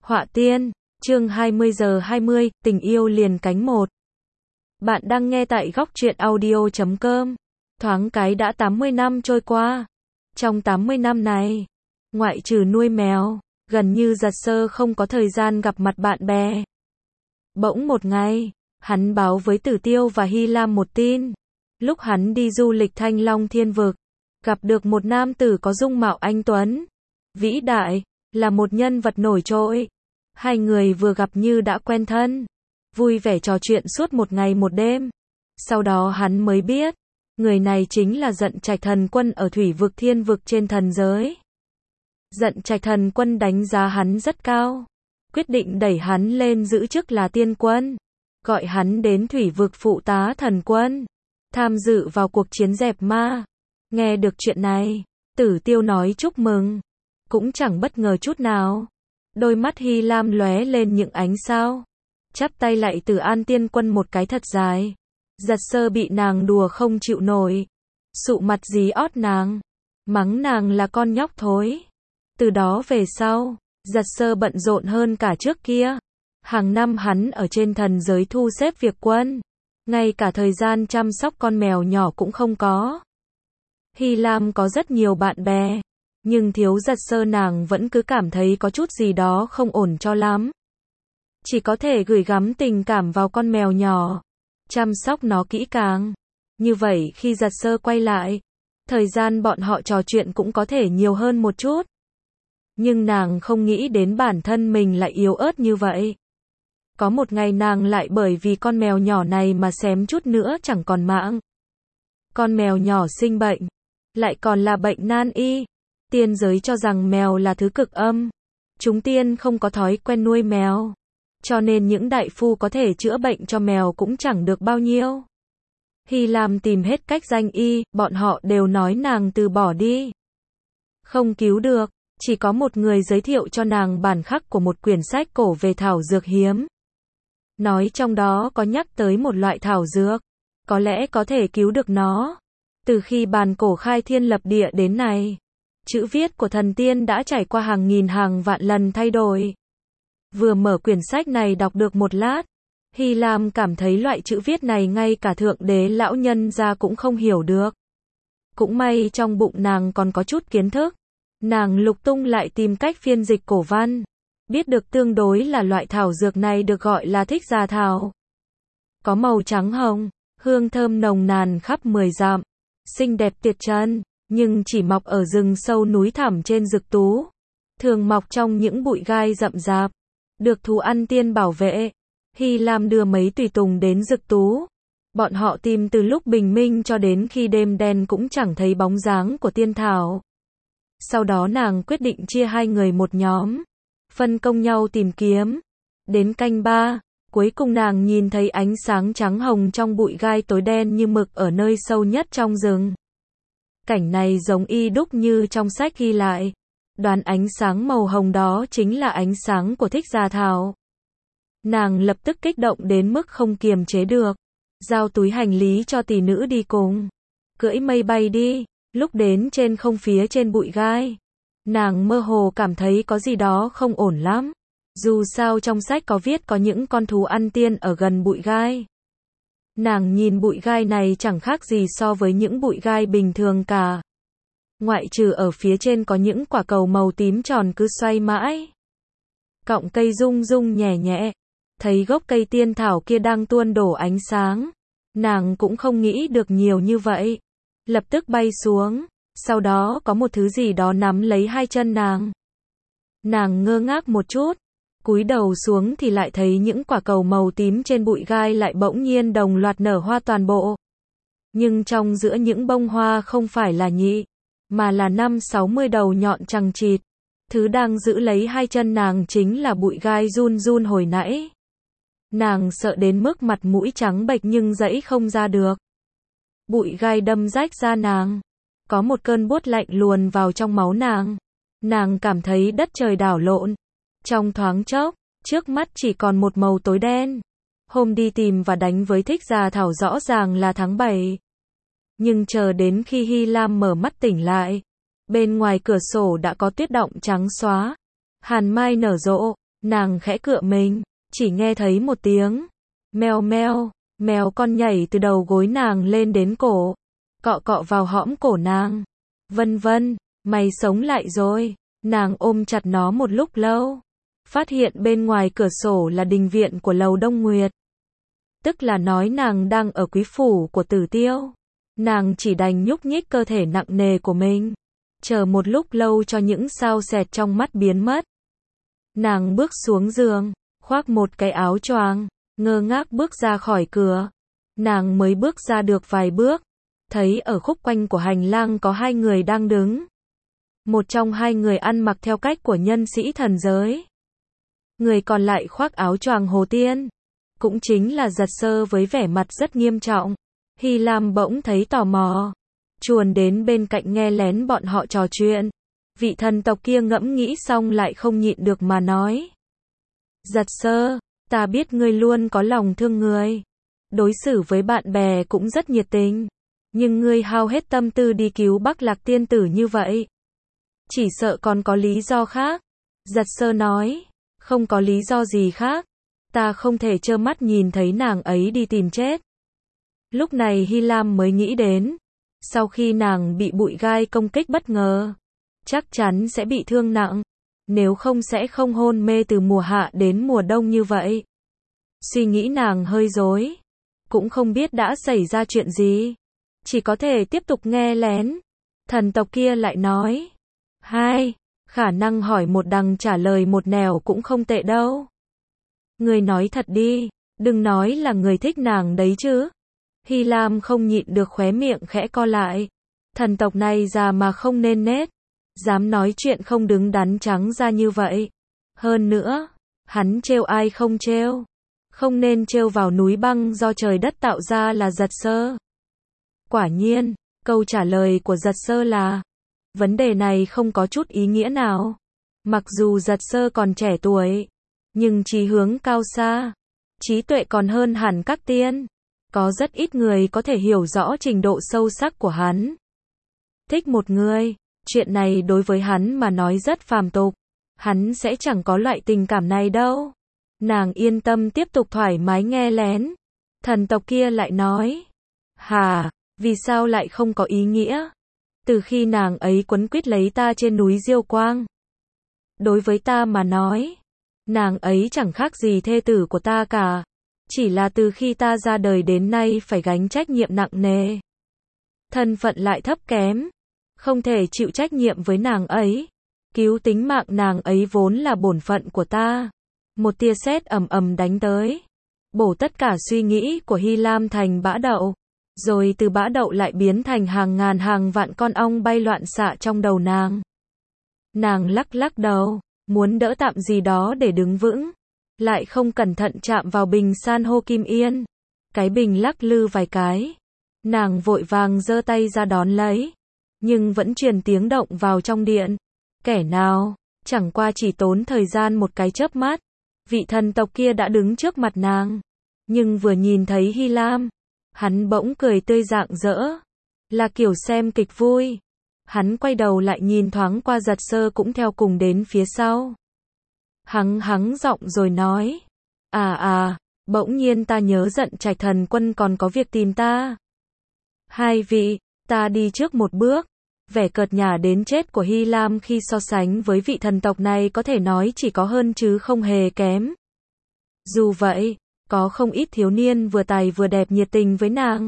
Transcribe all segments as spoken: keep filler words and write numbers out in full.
Họa Tiên, chương hai mươi giờ hai mươi, tình yêu liền cánh một. Bạn đang nghe tại góc truyện audio chấm com. Thoáng cái đã tám mươi năm trôi qua. Trong tám mươi năm này, ngoại trừ nuôi mèo, gần như Giật Sơ không có thời gian gặp mặt bạn bè. Bỗng một ngày, hắn báo với Tử Tiêu và Hy Lam một tin. Lúc hắn đi du lịch Thanh Long Thiên Vực, gặp được một nam tử có dung mạo anh tuấn, vĩ đại, là một nhân vật nổi trội. Hai người vừa gặp như đã quen thân, vui vẻ trò chuyện suốt một ngày một đêm. Sau đó hắn mới biết, người này chính là Dận Trạch Thần Quân ở Thủy Vực Thiên Vực trên thần giới. Dận Trạch Thần Quân đánh giá hắn rất cao, quyết định đẩy hắn lên giữ chức là Tiên Quân, gọi hắn đến Thủy Vực phụ tá Thần Quân, tham dự vào cuộc chiến dẹp ma. Nghe được chuyện này, Tử Tiêu nói chúc mừng, cũng chẳng bất ngờ chút nào. Đôi mắt Hy Lam lóe lên những ánh sao, chắp tay lạy Từ An Tiên Quân một cái thật dài. Giật Sơ bị nàng đùa không chịu nổi, sụ mặt dí ót nàng, mắng nàng là con nhóc thối. Từ đó về sau, Giật Sơ bận rộn hơn cả trước kia. Hàng năm hắn ở trên thần giới thu xếp việc quân, ngay cả thời gian chăm sóc con mèo nhỏ cũng không có. Hy Lam có rất nhiều bạn bè, nhưng thiếu Giật Sơ nàng vẫn cứ cảm thấy có chút gì đó không ổn cho lắm. Chỉ có thể gửi gắm tình cảm vào con mèo nhỏ, chăm sóc nó kỹ càng. Như vậy khi Giật Sơ quay lại, thời gian bọn họ trò chuyện cũng có thể nhiều hơn một chút. Nhưng nàng không nghĩ đến bản thân mình lại yếu ớt như vậy. Có một ngày nàng lại bởi vì con mèo nhỏ này mà xém chút nữa chẳng còn mạng. Con mèo nhỏ sinh bệnh, lại còn là bệnh nan y. Tiên giới cho rằng mèo là thứ cực âm. Chúng tiên không có thói quen nuôi mèo, cho nên những đại phu có thể chữa bệnh cho mèo cũng chẳng được bao nhiêu. Hy Lam tìm hết cách danh y, bọn họ đều nói nàng từ bỏ đi, không cứu được. Chỉ có một người giới thiệu cho nàng bản khắc của một quyển sách cổ về thảo dược hiếm. Nói trong đó có nhắc tới một loại thảo dược, có lẽ có thể cứu được nó. Từ khi bàn cổ khai thiên lập địa đến nay, chữ viết của thần tiên đã trải qua hàng nghìn hàng vạn lần thay đổi. Vừa mở quyển sách này đọc được một lát, Hy Lam cảm thấy loại chữ viết này ngay cả thượng đế lão nhân gia cũng không hiểu được. Cũng may trong bụng nàng còn có chút kiến thức. Nàng lục tung lại tìm cách phiên dịch cổ văn, biết được tương đối là loại thảo dược này được gọi là thích gia thảo. Có màu trắng hồng, hương thơm nồng nàn khắp mười dặm, xinh đẹp tuyệt trần, nhưng chỉ mọc ở rừng sâu núi thẳm trên dực tú. Thường mọc trong những bụi gai rậm rạp, được thú ăn tiên bảo vệ. Hy Lam đưa mấy tùy tùng đến dực tú. Bọn họ tìm từ lúc bình minh cho đến khi đêm đen cũng chẳng thấy bóng dáng của tiên thảo. Sau đó nàng quyết định chia hai người một nhóm, phân công nhau tìm kiếm. Đến canh ba, cuối cùng nàng nhìn thấy ánh sáng trắng hồng trong bụi gai tối đen như mực ở nơi sâu nhất trong rừng. Cảnh này giống y đúc như trong sách ghi lại. Đoán ánh sáng màu hồng đó chính là ánh sáng của thích gia thảo. Nàng lập tức kích động đến mức không kiềm chế được, giao túi hành lý cho tỷ nữ đi cùng, cưỡi mây bay đi. Lúc đến trên không phía trên bụi gai, nàng mơ hồ cảm thấy có gì đó không ổn lắm. Dù sao trong sách có viết có những con thú ăn tiên ở gần bụi gai. Nàng nhìn bụi gai này chẳng khác gì so với những bụi gai bình thường cả. Ngoại trừ ở phía trên có những quả cầu màu tím tròn cứ xoay mãi. Cọng cây rung rung nhẹ nhẹ. Thấy gốc cây tiên thảo kia đang tuôn đổ ánh sáng. Nàng cũng không nghĩ được nhiều như vậy. Lập tức bay xuống, sau đó có một thứ gì đó nắm lấy hai chân nàng. Nàng ngơ ngác một chút, cúi đầu xuống thì lại thấy những quả cầu màu tím trên bụi gai lại bỗng nhiên đồng loạt nở hoa toàn bộ. Nhưng trong giữa những bông hoa không phải là nhị, mà là năm sáu mươi đầu nhọn chằng chịt. Thứ đang giữ lấy hai chân nàng chính là bụi gai run run hồi nãy. Nàng sợ đến mức mặt mũi trắng bệch nhưng giãy không ra được. Bụi gai đâm rách da nàng, có một cơn buốt lạnh luồn vào trong máu nàng. Nàng cảm thấy đất trời đảo lộn. Trong thoáng chốc, trước mắt chỉ còn một màu tối đen. Hôm đi tìm và đánh với thích gia thảo rõ ràng là tháng bảy. Nhưng chờ đến khi Hy Lam mở mắt tỉnh lại, bên ngoài cửa sổ đã có tuyết động trắng xóa. Hàn mai nở rộ, Nàng khẽ cựa mình, chỉ nghe thấy một tiếng meo meo, mèo con nhảy từ đầu gối nàng lên đến cổ, cọ cọ vào hõm cổ nàng. Vân vân, mày sống lại rồi. Nàng ôm chặt nó một lúc lâu, phát hiện bên ngoài cửa sổ là đình viện của lầu Đông Nguyệt. Tức là nói nàng đang ở quý phủ của Tử Tiêu. Nàng chỉ đành nhúc nhích cơ thể nặng nề của mình, chờ một lúc lâu cho những sao sẹt trong mắt biến mất. Nàng bước xuống giường, khoác một cái áo choàng, ngơ ngác bước ra khỏi cửa. Nàng mới bước ra được vài bước, thấy ở khúc quanh của hành lang có hai người đang đứng. Một trong hai người ăn mặc theo cách của nhân sĩ thần giới. Người còn lại khoác áo choàng hồ tiên, cũng chính là Giật Sơ với vẻ mặt rất nghiêm trọng. Hy Lam bỗng thấy tò mò, chuồn đến bên cạnh nghe lén bọn họ trò chuyện. Vị thần tộc kia ngẫm nghĩ xong lại không nhịn được mà nói. Giật Sơ, ta biết ngươi luôn có lòng thương người, đối xử với bạn bè cũng rất nhiệt tình, nhưng ngươi hao hết tâm tư đi cứu Bắc Lạc tiên tử như vậy, chỉ sợ còn có lý do khác. Giật Sơ nói, không có lý do gì khác, ta không thể trơ mắt nhìn thấy nàng ấy đi tìm chết. Lúc này Hy Lam mới nghĩ đến, sau khi nàng bị bụi gai công kích bất ngờ, chắc chắn sẽ bị thương nặng, nếu không sẽ không hôn mê từ mùa hạ đến mùa đông như vậy. Suy nghĩ nàng hơi rối, cũng không biết đã xảy ra chuyện gì, chỉ có thể tiếp tục nghe lén. Thần tộc kia lại nói, hai, khả năng hỏi một đằng trả lời một nẻo cũng không tệ đâu. Người nói thật đi, đừng nói là người thích nàng đấy chứ. Hy Lam không nhịn được khóe miệng khẽ co lại. Thần tộc này già mà không nên nết, dám nói chuyện không đứng đắn trắng ra như vậy. Hơn nữa, hắn trêu ai không trêu, không nên trêu vào núi băng do trời đất tạo ra là Giật Sơ. Quả nhiên, câu trả lời của Giật Sơ là, vấn đề này không có chút ý nghĩa nào. Mặc dù Giật Sơ còn trẻ tuổi, nhưng chí hướng cao xa, trí tuệ còn hơn hẳn các tiên. Có rất ít người có thể hiểu rõ trình độ sâu sắc của hắn. Thích một người, chuyện này đối với hắn mà nói rất phàm tục. Hắn sẽ chẳng có loại tình cảm này đâu. Nàng yên tâm tiếp tục thoải mái nghe lén. Thần tộc kia lại nói, hà, vì sao lại không có ý nghĩa? Từ khi nàng ấy quấn quýt lấy ta trên núi Diêu Quang, đối với ta mà nói, nàng ấy chẳng khác gì thê tử của ta cả. Chỉ là từ khi ta ra đời đến nay phải gánh trách nhiệm nặng nề. Thân phận lại thấp kém, không thể chịu trách nhiệm với nàng ấy. Cứu tính mạng nàng ấy vốn là bổn phận của ta. Một tia sét ầm ầm đánh tới, bổ tất cả suy nghĩ của Hy Lam thành bã đậu. Rồi từ bã đậu lại biến thành hàng ngàn hàng vạn con ong bay loạn xạ trong đầu nàng. Nàng lắc lắc đầu, muốn đỡ tạm gì đó để đứng vững, lại không cẩn thận chạm vào bình san hô kim yên. Cái bình lắc lư vài cái, nàng vội vàng giơ tay ra đón lấy, nhưng vẫn truyền tiếng động vào trong điện. Kẻ nào? Chẳng qua chỉ tốn thời gian một cái chớp mắt, vị thần tộc kia đã đứng trước mặt nàng. Nhưng vừa nhìn thấy Hy Lam, hắn bỗng cười tươi rạng rỡ, là kiểu xem kịch vui. Hắn quay đầu lại nhìn thoáng qua Giật Sơ cũng theo cùng đến phía sau. Hắng hắng giọng rồi nói, à à, bỗng nhiên ta nhớ giận Trạch thần quân còn có việc tìm ta. Hai vị, ta đi trước một bước. Vẻ cợt nhả đến chết của Hy Lam khi so sánh với vị thần tộc này có thể nói chỉ có hơn chứ không hề kém. Dù vậy, có không ít thiếu niên vừa tài vừa đẹp nhiệt tình với nàng.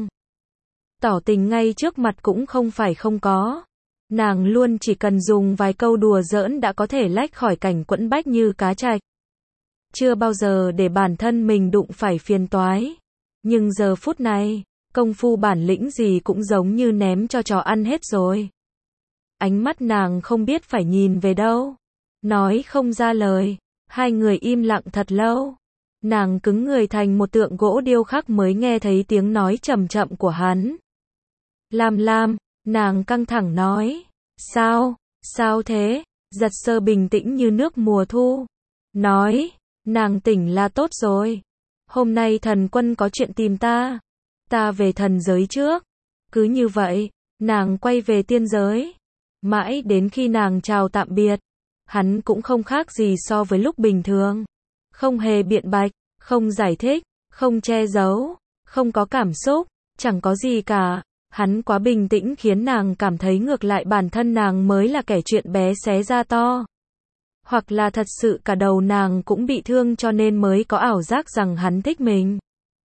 Tỏ tình ngay trước mặt cũng không phải không có. Nàng luôn chỉ cần dùng vài câu đùa giỡn đã có thể lách khỏi cảnh quẫn bách như cá trạch. Chưa bao giờ để bản thân mình đụng phải phiền toái. Nhưng giờ phút này, công phu bản lĩnh gì cũng giống như ném cho chó ăn hết rồi. Ánh mắt nàng không biết phải nhìn về đâu. Nói không ra lời. Hai người im lặng thật lâu. Nàng cứng người thành một tượng gỗ điêu khắc mới nghe thấy tiếng nói chậm chậm của hắn. Lam Lam, nàng căng thẳng nói. Sao, sao thế? Giật Sơ bình tĩnh như nước mùa thu. Nói, nàng tỉnh là tốt rồi. Hôm nay thần quân có chuyện tìm ta. Ta về thần giới trước. Cứ như vậy, nàng quay về tiên giới. Mãi đến khi nàng chào tạm biệt, hắn cũng không khác gì so với lúc bình thường. Không hề biện bạch, không giải thích, không che giấu, không có cảm xúc, chẳng có gì cả. Hắn quá bình tĩnh khiến nàng cảm thấy ngược lại bản thân nàng mới là kẻ chuyện bé xé ra to. Hoặc là thật sự cả đầu nàng cũng bị thương cho nên mới có ảo giác rằng hắn thích mình.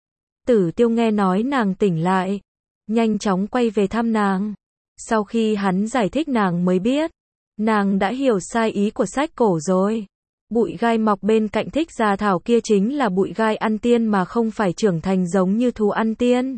Tử Tiêu nghe nói nàng tỉnh lại, nhanh chóng quay về thăm nàng. Sau khi hắn giải thích nàng mới biết, nàng đã hiểu sai ý của sách cổ rồi. Bụi gai mọc bên cạnh thích gia thảo kia chính là bụi gai ăn tiên mà không phải trưởng thành giống như thú ăn tiên.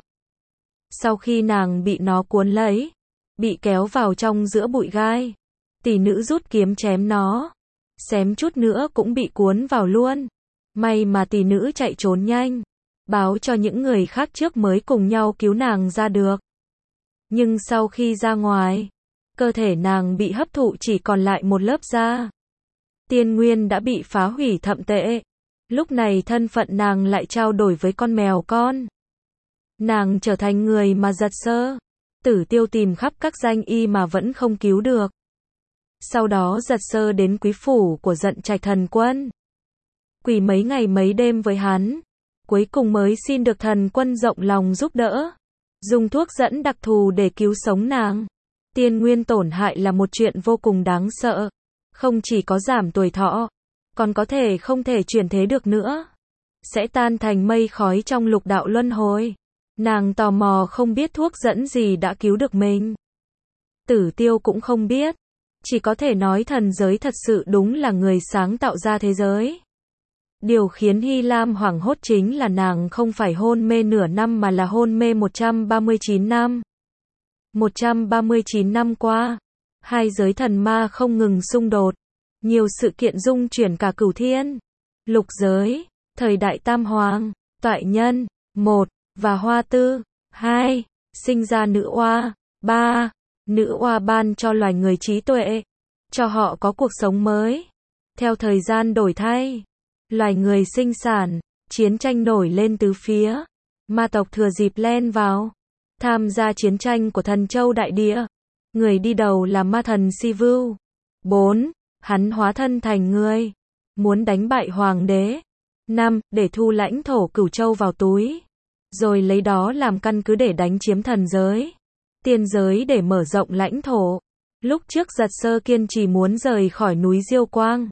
Sau khi nàng bị nó cuốn lấy, bị kéo vào trong giữa bụi gai, tỷ nữ rút kiếm chém nó, xém chút nữa cũng bị cuốn vào luôn. May mà tỷ nữ chạy trốn nhanh, báo cho những người khác trước mới cùng nhau cứu nàng ra được. Nhưng sau khi ra ngoài, cơ thể nàng bị hấp thụ chỉ còn lại một lớp da. Tiên nguyên đã bị phá hủy thậm tệ. Lúc này thân phận nàng lại trao đổi với con mèo con. Nàng trở thành người mà Giật Sơ, Tử Tiêu tìm khắp các danh y mà vẫn không cứu được. Sau đó Giật Sơ đến quý phủ của Dận Trạch Thần Quân, quỳ mấy ngày mấy đêm với hắn, cuối cùng mới xin được thần quân rộng lòng giúp đỡ, dùng thuốc dẫn đặc thù để cứu sống nàng. Tiên nguyên tổn hại là một chuyện vô cùng đáng sợ, không chỉ có giảm tuổi thọ, còn có thể không thể chuyển thế được nữa, sẽ tan thành mây khói trong lục đạo luân hồi. Nàng tò mò không biết thuốc dẫn gì đã cứu được mình. Tử Tiêu cũng không biết, chỉ có thể nói thần giới thật sự đúng là người sáng tạo ra thế giới. Điều khiến Hy Lam hoảng hốt chính là nàng không phải hôn mê nửa năm mà là hôn mê một trăm ba mươi chín năm. một trăm ba mươi chín năm qua, hai giới thần ma không ngừng xung đột, nhiều sự kiện rung chuyển cả cửu thiên, lục giới, thời đại Tam Hoàng, Toại Nhân, một, và Hoa Tư, hai, sinh ra nữ oa, ba, nữ oa ban cho loài người trí tuệ, cho họ có cuộc sống mới. Theo thời gian đổi thay, loài người sinh sản, chiến tranh nổi lên tứ phía, ma tộc thừa dịp len vào, tham gia chiến tranh của Thần Châu Đại Địa. Người đi đầu là ma thần Sivu. bốn. Hắn hóa thân thành người, muốn đánh bại hoàng đế. năm. Để thu lãnh thổ Cửu Châu vào túi, rồi lấy đó làm căn cứ để đánh chiếm thần giới, tiên giới để mở rộng lãnh thổ. Lúc trước Giật Sơ kiên trì muốn rời khỏi núi Diêu Quang.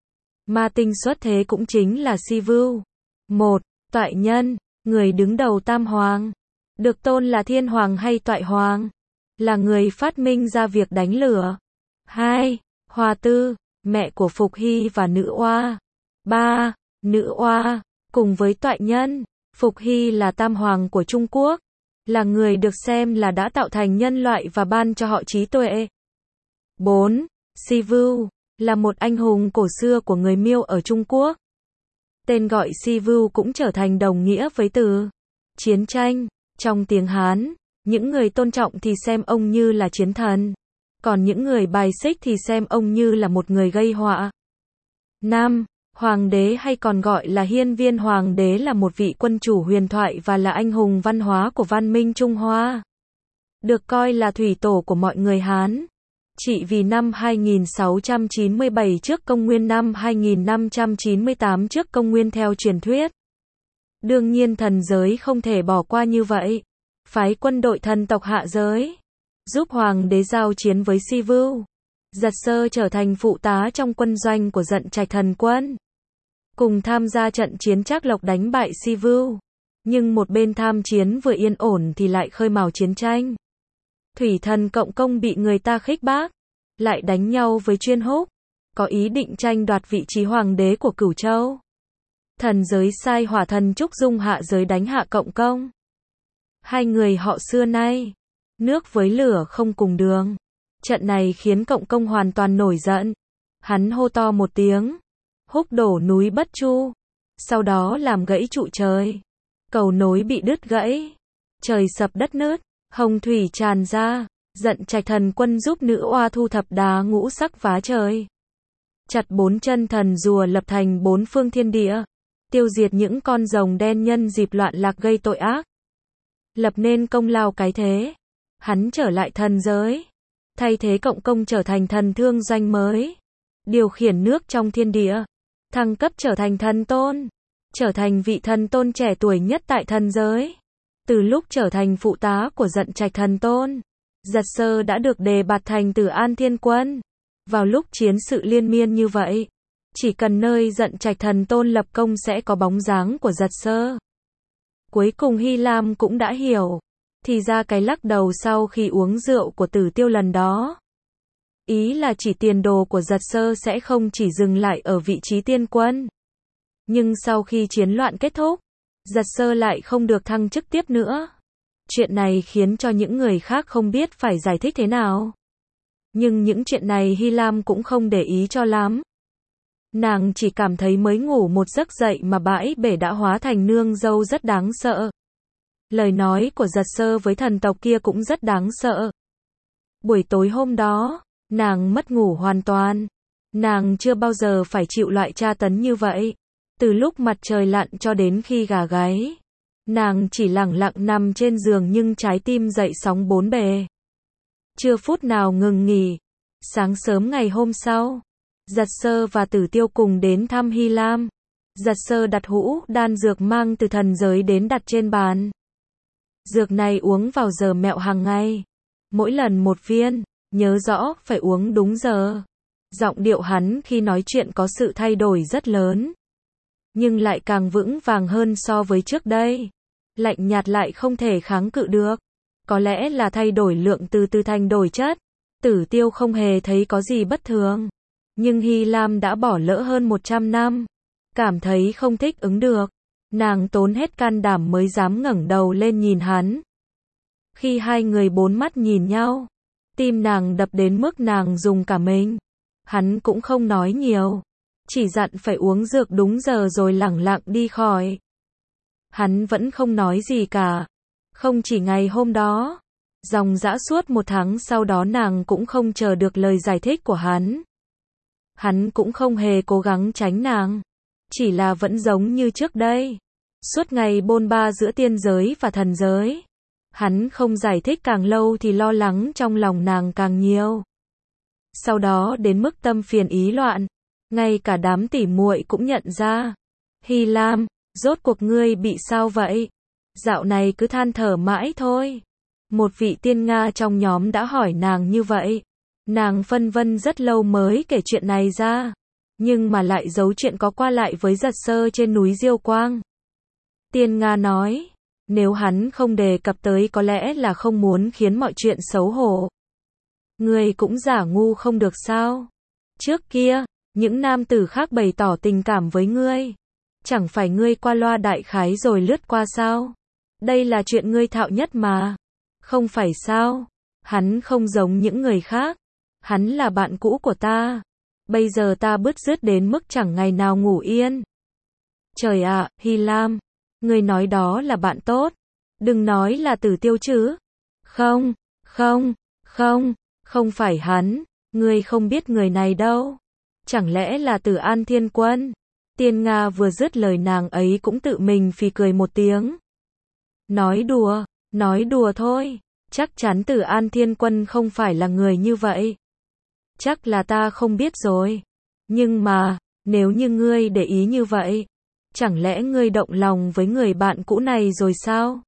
Ma tinh xuất thế cũng chính là Sivu. một. Toại Nhân, người đứng đầu Tam Hoàng, được tôn là Thiên Hoàng hay Toại Hoàng, là người phát minh ra việc đánh lửa. hai. Hoa Tư, mẹ của Phục Hy và nữ oa. ba. Nữ oa, cùng với Toại Nhân, Phục Hy là Tam Hoàng của Trung Quốc, là người được xem là đã tạo thành nhân loại và ban cho họ trí tuệ. bốn. Sivu, là một anh hùng cổ xưa của người Miêu ở Trung Quốc. Tên gọi Sivu cũng trở thành đồng nghĩa với từ chiến tranh. Trong tiếng Hán, những người tôn trọng thì xem ông như là chiến thần, còn những người bài xích thì xem ông như là một người gây họa. năm. Hoàng đế hay còn gọi là Hiên Viên Hoàng đế là một vị quân chủ huyền thoại và là anh hùng văn hóa của văn minh Trung Hoa. Được coi là thủy tổ của mọi người Hán. Chỉ vì năm hai nghìn sáu trăm chín mươi bảy trước công nguyên năm hai nghìn năm trăm chín mươi tám trước công nguyên theo truyền thuyết. Đương nhiên thần giới không thể bỏ qua như vậy. Phái quân đội thần tộc hạ giới, giúp hoàng đế giao chiến với Sivu. Giật Sơ trở thành phụ tá trong quân doanh của Dận Trạch Thần Quân, cùng tham gia trận chiến Trác Lộc đánh bại Sivu. Nhưng một bên tham chiến vừa yên ổn thì lại khơi mào chiến tranh. Thủy thần Cộng Công bị người ta khích bác, lại đánh nhau với Chuyên Húc, có ý định tranh đoạt vị trí hoàng đế của Cửu Châu. Thần giới sai hỏa thần Trúc Dung hạ giới đánh hạ Cộng Công. Hai người họ xưa nay, nước với lửa không cùng đường. Trận này khiến Cộng Công hoàn toàn nổi giận. Hắn hô to một tiếng, húc đổ núi Bất Chu, sau đó làm gãy trụ trời. Cầu nối bị đứt gãy, trời sập đất nứt, hồng thủy tràn ra. Dận Trạch Thần Quân giúp nữ oa thu thập đá ngũ sắc phá trời, chặt bốn chân thần rùa lập thành bốn phương thiên địa, tiêu diệt những con rồng đen nhân dịp loạn lạc gây tội ác, lập nên công lao cái thế. Hắn trở lại thần giới, thay thế Cộng Công trở thành thần thương doanh mới. điều khiển nước trong thiên địa, thăng cấp trở thành thần tôn, trở thành vị thần tôn trẻ tuổi nhất tại thần giới. Từ lúc trở thành phụ tá của Dận Trạch thần tôn, Giật Sơ đã được đề bạt thành Tử An Thiên Quân. Vào lúc chiến sự liên miên như vậy, chỉ cần nơi Dận Trạch thần tôn lập công sẽ có bóng dáng của Giật Sơ. Cuối cùng Hy Lam cũng đã hiểu, thì ra cái lắc đầu sau khi uống rượu của Tử Tiêu lần đó, ý là chỉ tiền đồ của Giật Sơ sẽ không chỉ dừng lại ở vị trí tiên quân. Nhưng sau khi chiến loạn kết thúc, Giật Sơ lại không được thăng chức tiếp nữa. Chuyện này khiến cho những người khác không biết phải giải thích thế nào. Nhưng những chuyện này Hy Lam cũng không để ý cho lắm. Nàng chỉ cảm thấy mới ngủ một giấc dậy mà bãi bể đã hóa thành nương dâu rất đáng sợ. Lời nói của Giật Sơ với thần tộc kia cũng rất đáng sợ. Buổi tối hôm đó, nàng mất ngủ hoàn toàn. Nàng chưa bao giờ phải chịu loại tra tấn như vậy. Từ lúc mặt trời lặn cho đến khi gà gáy, nàng chỉ lẳng lặng nằm trên giường nhưng trái tim dậy sóng bốn bề. Chưa phút nào ngừng nghỉ. Sáng sớm ngày hôm sau, Giật Sơ và Tử Tiêu cùng đến thăm Hy Lam. Giật Sơ đặt hũ đan dược mang từ thần giới đến đặt trên bàn. Dược này uống vào giờ mẹo hàng ngày. Mỗi lần một viên, nhớ rõ phải uống đúng giờ. Giọng điệu hắn khi nói chuyện có sự thay đổi rất lớn, nhưng lại càng vững vàng hơn so với trước đây. Lạnh nhạt lại không thể kháng cự được. Có lẽ là thay đổi lượng từ từ thành đổi chất. Tử Tiêu không hề thấy có gì bất thường. Nhưng Hy Lam đã bỏ lỡ hơn một trăm năm. Cảm thấy không thích ứng được. Nàng tốn hết can đảm mới dám ngẩng đầu lên nhìn hắn. Khi hai người bốn mắt nhìn nhau, tim nàng đập đến mức nàng dùng cả mình. Hắn cũng không nói nhiều, chỉ dặn phải uống dược đúng giờ rồi lẳng lặng đi khỏi. Hắn vẫn không nói gì cả. Không chỉ ngày hôm đó, dòng dã suốt một tháng sau đó nàng cũng không chờ được lời giải thích của hắn. Hắn cũng không hề cố gắng tránh nàng, chỉ là vẫn giống như trước đây. Suốt ngày bôn ba giữa tiên giới và thần giới. Hắn không giải thích càng lâu thì lo lắng trong lòng nàng càng nhiều. Sau đó đến mức tâm phiền ý loạn, ngay cả đám tỉ muội cũng nhận ra. Hy Lam, rốt cuộc ngươi bị sao vậy? Dạo này cứ than thở mãi thôi. Một vị tiên Nga trong nhóm đã hỏi nàng như vậy. Nàng phân vân rất lâu mới kể chuyện này ra, nhưng mà lại giấu chuyện có qua lại với Giật Sơ trên núi Diêu Quang. Tiên Nga nói, nếu hắn không đề cập tới có lẽ là không muốn khiến mọi chuyện xấu hổ. Ngươi cũng giả ngu không được sao? Trước kia, những nam tử khác bày tỏ tình cảm với ngươi, chẳng phải ngươi qua loa đại khái rồi lướt qua sao? Đây là chuyện ngươi thạo nhất mà. Không phải sao? Hắn không giống những người khác. Hắn là bạn cũ của ta. Bây giờ ta bứt rứt đến mức chẳng ngày nào ngủ yên. Trời ạ, Hy Lam, ngươi nói đó là bạn tốt. Đừng nói là Tử Tiêu chứ. Không, không, không, không phải hắn. Ngươi không biết người này đâu. Chẳng lẽ là Tử An Thiên Quân? Tiên Nga vừa dứt lời nàng ấy cũng tự mình phì cười một tiếng. Nói đùa, nói đùa thôi. Chắc chắn Tử An Thiên Quân không phải là người như vậy. Chắc là ta không biết rồi. Nhưng mà, nếu như ngươi để ý như vậy, chẳng lẽ ngươi động lòng với người bạn cũ này rồi sao?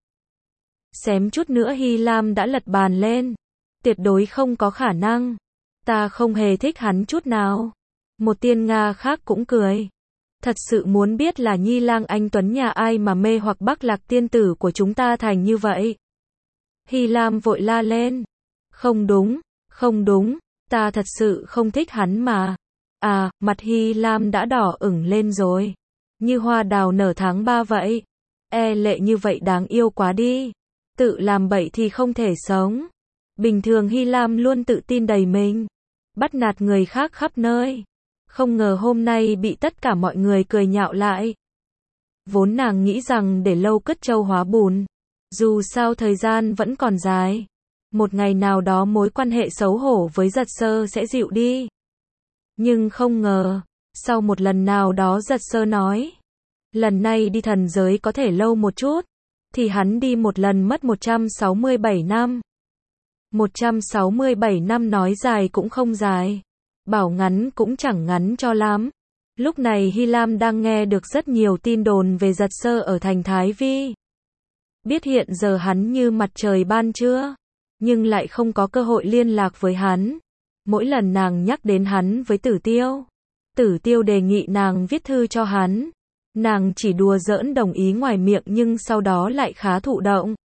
Xém chút nữa Hy Lam đã lật bàn lên. Tuyệt đối không có khả năng. Ta không hề thích hắn chút nào. Một tiên Nga khác cũng cười. Thật sự muốn biết là Nhi lang anh Tuấn nhà ai mà mê hoặc Bắc Lạc tiên tử của chúng ta thành như vậy. Hy Lam vội la lên. Không đúng, không đúng, ta thật sự không thích hắn mà. À, mặt Hy Lam đã đỏ ửng lên rồi. Như hoa đào nở tháng ba vậy. E lệ như vậy đáng yêu quá đi. Tự làm bậy thì không thể sống. Bình thường Hy Lam luôn tự tin đầy mình. Bắt nạt người khác khắp nơi. Không ngờ hôm nay bị tất cả mọi người cười nhạo lại. Vốn nàng nghĩ rằng để lâu cất trâu hóa bùn. Dù sao thời gian vẫn còn dài. Một ngày nào đó mối quan hệ xấu hổ với Giật Sơ sẽ dịu đi. Nhưng không ngờ, sau một lần nào đó Giật Sơ nói. Lần này đi thần giới có thể lâu một chút. Thì hắn đi một lần mất một trăm sáu mươi bảy năm. một trăm sáu mươi bảy năm nói dài cũng không dài. bảo ngắn cũng chẳng ngắn cho lắm. Lúc này Hy Lam đang nghe được rất nhiều tin đồn về Giật Sơ ở thành Thái Vi. Biết hiện giờ hắn như mặt trời ban trưa, nhưng lại không có cơ hội liên lạc với hắn. Mỗi lần nàng nhắc đến hắn với Tử Tiêu, Tử Tiêu đề nghị nàng viết thư cho hắn. Nàng chỉ đùa giỡn đồng ý ngoài miệng nhưng sau đó lại khá thụ động.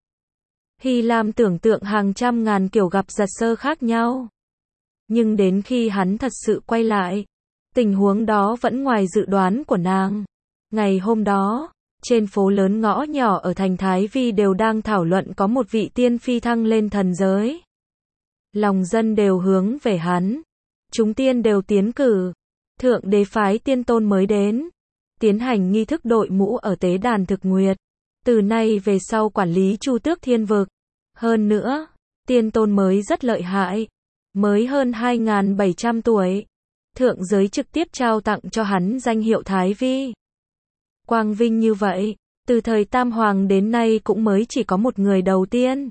Hy Lam tưởng tượng hàng trăm ngàn kiểu gặp Giật Sơ khác nhau. Nhưng đến khi hắn thật sự quay lại, tình huống đó vẫn ngoài dự đoán của nàng. Ngày hôm đó, trên phố lớn ngõ nhỏ ở thành Thái Vi đều đang thảo luận có một vị tiên phi thăng lên thần giới. Lòng dân đều hướng về hắn. Chúng tiên đều tiến cử. Thượng đế phái tiên tôn mới đến, tiến hành nghi thức đội mũ ở tế đàn thực nguyệt. Từ nay về sau quản lý Chu Tước Thiên Vực. Hơn nữa, tiên tôn mới rất lợi hại. Mới hơn hai nghìn bảy trăm tuổi. Thượng giới trực tiếp trao tặng cho hắn danh hiệu Thái Vi. Quang vinh như vậy, từ thời Tam Hoàng đến nay cũng mới chỉ có một người đầu tiên.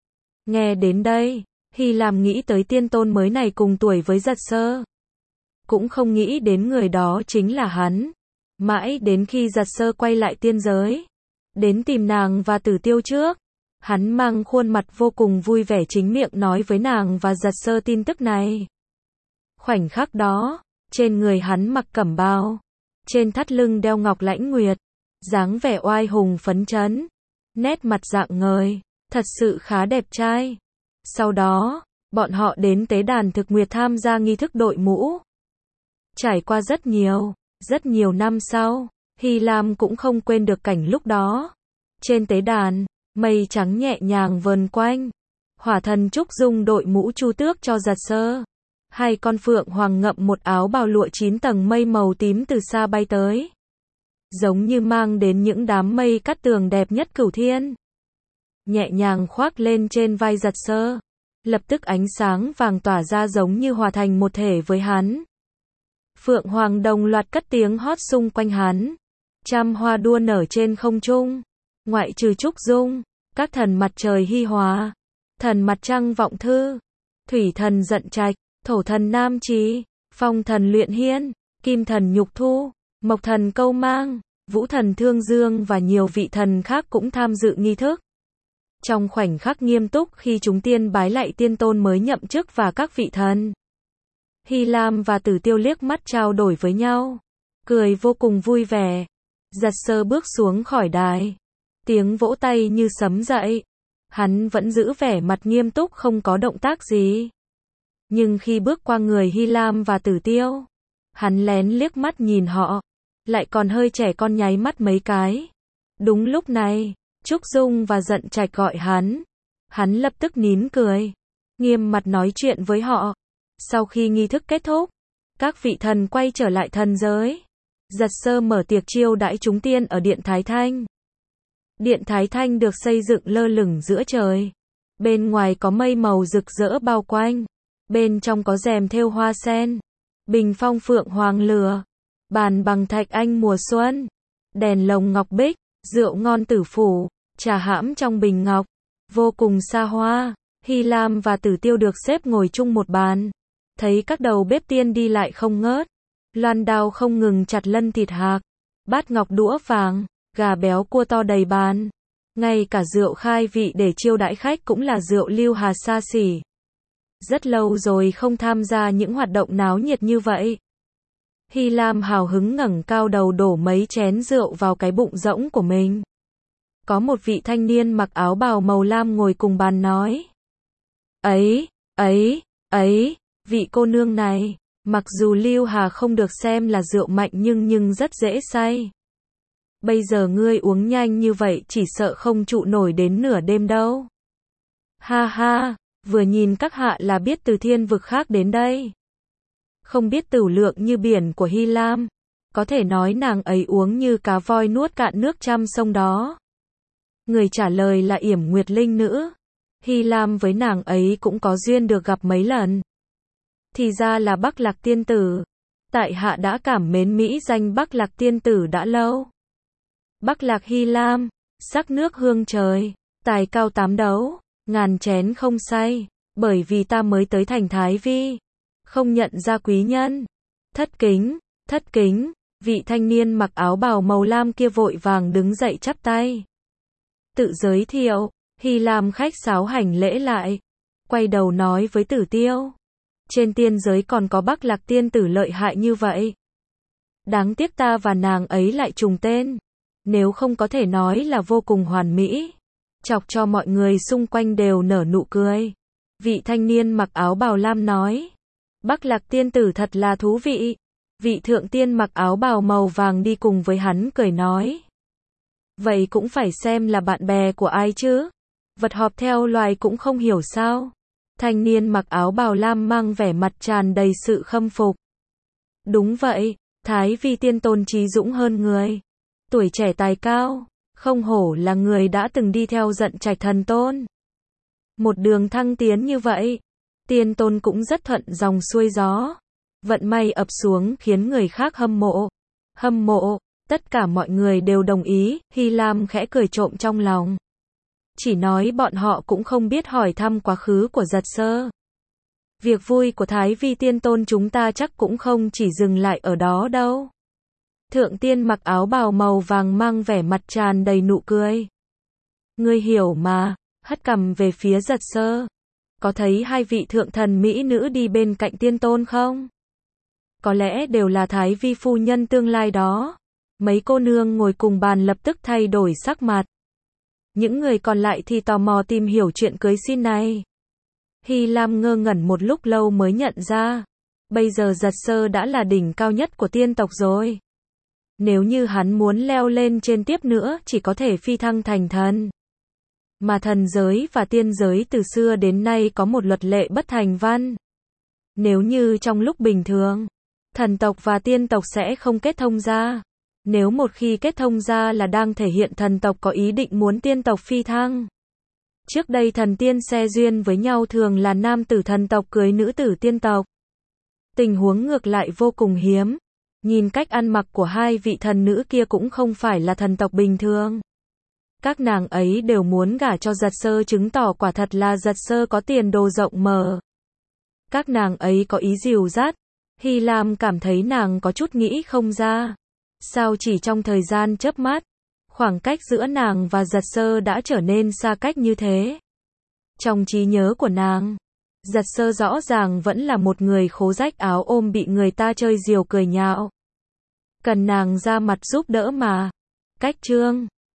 Nghe đến đây, Hy Lam nghĩ tới tiên tôn mới này cùng tuổi với Giật Sơ. Cũng không nghĩ đến người đó chính là hắn. Mãi đến khi Giật Sơ quay lại tiên giới, đến tìm nàng và Tử Tiêu trước, hắn mang khuôn mặt vô cùng vui vẻ chính miệng nói với nàng và Giật Sơ tin tức này. Khoảnh khắc đó, trên người hắn mặc cẩm bào, trên thắt lưng đeo ngọc lãnh nguyệt, dáng vẻ oai hùng phấn chấn, nét mặt rạng ngời, thật sự khá đẹp trai. Sau đó, bọn họ đến tế đàn thực nguyệt tham gia nghi thức đội mũ. Trải qua rất nhiều, rất nhiều năm sau, Hy Lam cũng không quên được cảnh lúc đó. Trên tế đàn, mây trắng nhẹ nhàng vờn quanh. Hỏa thần Trúc Dung đội mũ Chu Tước cho Giật Sơ. Hai con phượng hoàng ngậm một áo bào lụa chín tầng mây màu tím từ xa bay tới. Giống như mang đến những đám mây cát tường đẹp nhất cửu thiên. Nhẹ nhàng khoác lên trên vai Giật Sơ. Lập tức ánh sáng vàng tỏa ra giống như hòa thành một thể với hắn. Phượng hoàng đồng loạt cất tiếng hót xung quanh hắn. Trăm hoa đua nở trên không trung. Ngoại trừ Trúc Dung, các thần mặt trời Hy Hòa, thần mặt trăng Vọng Thư, thủy thần Dận Trạch, thổ thần Nam Trí, phong thần Luyện Hiên, kim thần Nhục Thu, mộc thần Câu Mang, vũ thần Thương Dương và nhiều vị thần khác cũng tham dự nghi thức. Trong khoảnh khắc nghiêm túc khi chúng tiên bái lạy tiên tôn mới nhậm chức và các vị thần, Hy Lam và Tử Tiêu liếc mắt trao đổi với nhau, cười vô cùng vui vẻ. Giật Sơ bước xuống khỏi đài, tiếng vỗ tay như sấm dậy. Hắn vẫn giữ vẻ mặt nghiêm túc không có động tác gì. Nhưng khi bước qua người Hy Lam và Tử Tiêu, hắn lén liếc mắt nhìn họ, lại còn hơi trẻ con nháy mắt mấy cái. Đúng lúc này, Trúc Dung và Dận Trạch gọi hắn. Hắn lập tức nín cười, nghiêm mặt nói chuyện với họ. Sau khi nghi thức kết thúc, các vị thần quay trở lại thần giới. Giật Sơ mở tiệc chiêu đãi chúng tiên ở Điện Thái Thanh. Điện Thái Thanh được xây dựng lơ lửng giữa trời. Bên ngoài có mây màu rực rỡ bao quanh. Bên trong có rèm thêu hoa sen, bình phong phượng hoàng lửa, bàn bằng thạch anh mùa xuân, đèn lồng ngọc bích, rượu ngon tử phủ, trà hãm trong bình ngọc, vô cùng xa hoa. Hy Lam và Tử Tiêu được xếp ngồi chung một bàn. Thấy các đầu bếp tiên đi lại không ngớt. Loan đao không ngừng chặt lân thịt hạc, bát ngọc đũa vàng, gà béo cua to đầy bàn. Ngay cả rượu khai vị để chiêu đãi khách cũng là rượu lưu hà xa xỉ. Rất lâu rồi không tham gia những hoạt động náo nhiệt như vậy. Hy Lam hào hứng ngẩng cao đầu đổ mấy chén rượu vào cái bụng rỗng của mình. Có một vị thanh niên mặc áo bào màu lam ngồi cùng bàn nói. Ấy, ấy, ấy, vị cô nương này, mặc dù lưu hà không được xem là rượu mạnh nhưng nhưng rất dễ say. Bây giờ ngươi uống nhanh như vậy chỉ sợ không trụ nổi đến nửa đêm đâu. Ha ha, vừa nhìn các hạ là biết từ thiên vực khác đến đây. Không biết tửu lượng như biển của Hy Lam, có thể nói nàng ấy uống như cá voi nuốt cạn nước trăm sông đó. Người trả lời là Yểm Nguyệt Linh Nữ. Hy Lam với nàng ấy cũng có duyên được gặp mấy lần. Thì ra là Bắc Lạc Tiên Tử. Tại hạ đã cảm mến mỹ danh Bắc Lạc Tiên Tử đã lâu. Bắc Lạc Hy Lam, sắc nước hương trời, tài cao tám đấu, ngàn chén không say, bởi vì ta mới tới thành Thái Vi. không nhận ra quý nhân. Thất kính, thất kính, vị thanh niên mặc áo bào màu lam kia vội vàng đứng dậy chắp tay. Tự giới thiệu, Hy Lam khách sáo hành lễ lại, quay đầu nói với Tử Tiêu. Trên tiên giới còn có Bắc Lạc tiên tử lợi hại như vậy. Đáng tiếc ta và nàng ấy lại trùng tên. Nếu không có thể nói là vô cùng hoàn mỹ. Chọc cho mọi người xung quanh đều nở nụ cười. Vị thanh niên mặc áo bào lam nói. Bắc Lạc tiên tử thật là thú vị. Vị thượng tiên mặc áo bào màu vàng đi cùng với hắn cười nói. Vậy cũng phải xem là bạn bè của ai chứ. Vật họp theo loài cũng không hiểu sao. Thanh niên mặc áo bào lam mang vẻ mặt tràn đầy sự khâm phục. Đúng vậy, Thái Vi tiên tôn trí dũng hơn người. Tuổi trẻ tài cao, không hổ là người đã từng đi theo Dận Trạch thần tôn. Một đường thăng tiến như vậy, tiên tôn cũng rất thuận dòng xuôi gió. Vận may ập xuống khiến người khác hâm mộ. Hâm mộ, tất cả mọi người đều đồng ý, Hy Lam khẽ cười trộm trong lòng. Chỉ nói bọn họ cũng không biết hỏi thăm quá khứ của Giật Sơ. Việc vui của Thái Vi tiên tôn chúng ta chắc cũng không chỉ dừng lại ở đó đâu. Thượng tiên mặc áo bào màu vàng mang vẻ mặt tràn đầy nụ cười. Ngươi hiểu mà, hất cằm về phía Giật Sơ. Có thấy hai vị thượng thần mỹ nữ đi bên cạnh tiên tôn không? Có lẽ đều là Thái Vi phu nhân tương lai đó. Mấy cô nương ngồi cùng bàn lập tức thay đổi sắc mặt. Những người còn lại thì tò mò tìm hiểu chuyện cưới xin này. Hy Lam ngơ ngẩn một lúc lâu mới nhận ra. Bây giờ Giật Sơ đã là đỉnh cao nhất của tiên tộc rồi. Nếu như hắn muốn leo lên trên tiếp nữa chỉ có thể phi thăng thành thần. Mà thần giới và tiên giới từ xưa đến nay có một luật lệ bất thành văn. Nếu như trong lúc bình thường, thần tộc và tiên tộc sẽ không kết thông ra. Nếu một khi kết thông ra là đang thể hiện thần tộc có ý định muốn tiên tộc phi thăng. Trước đây thần tiên xe duyên với nhau thường là nam tử thần tộc cưới nữ tử tiên tộc. Tình huống ngược lại vô cùng hiếm. Nhìn cách ăn mặc của hai vị thần nữ kia cũng không phải là thần tộc bình thường. Các nàng ấy đều muốn gả cho Giật Sơ chứng tỏ quả thật là Giật Sơ có tiền đồ rộng mở. Các nàng ấy có ý dìu dắt. Hy Lam cảm thấy nàng có chút nghĩ không ra. Sao chỉ trong thời gian chớp mắt, khoảng cách giữa nàng và Giật Sơ đã trở nên xa cách như thế. Trong trí nhớ của nàng, Giật Sơ rõ ràng vẫn là một người khố rách áo ôm bị người ta chơi diều cười nhạo. Cần nàng ra mặt giúp đỡ mà. Cách chương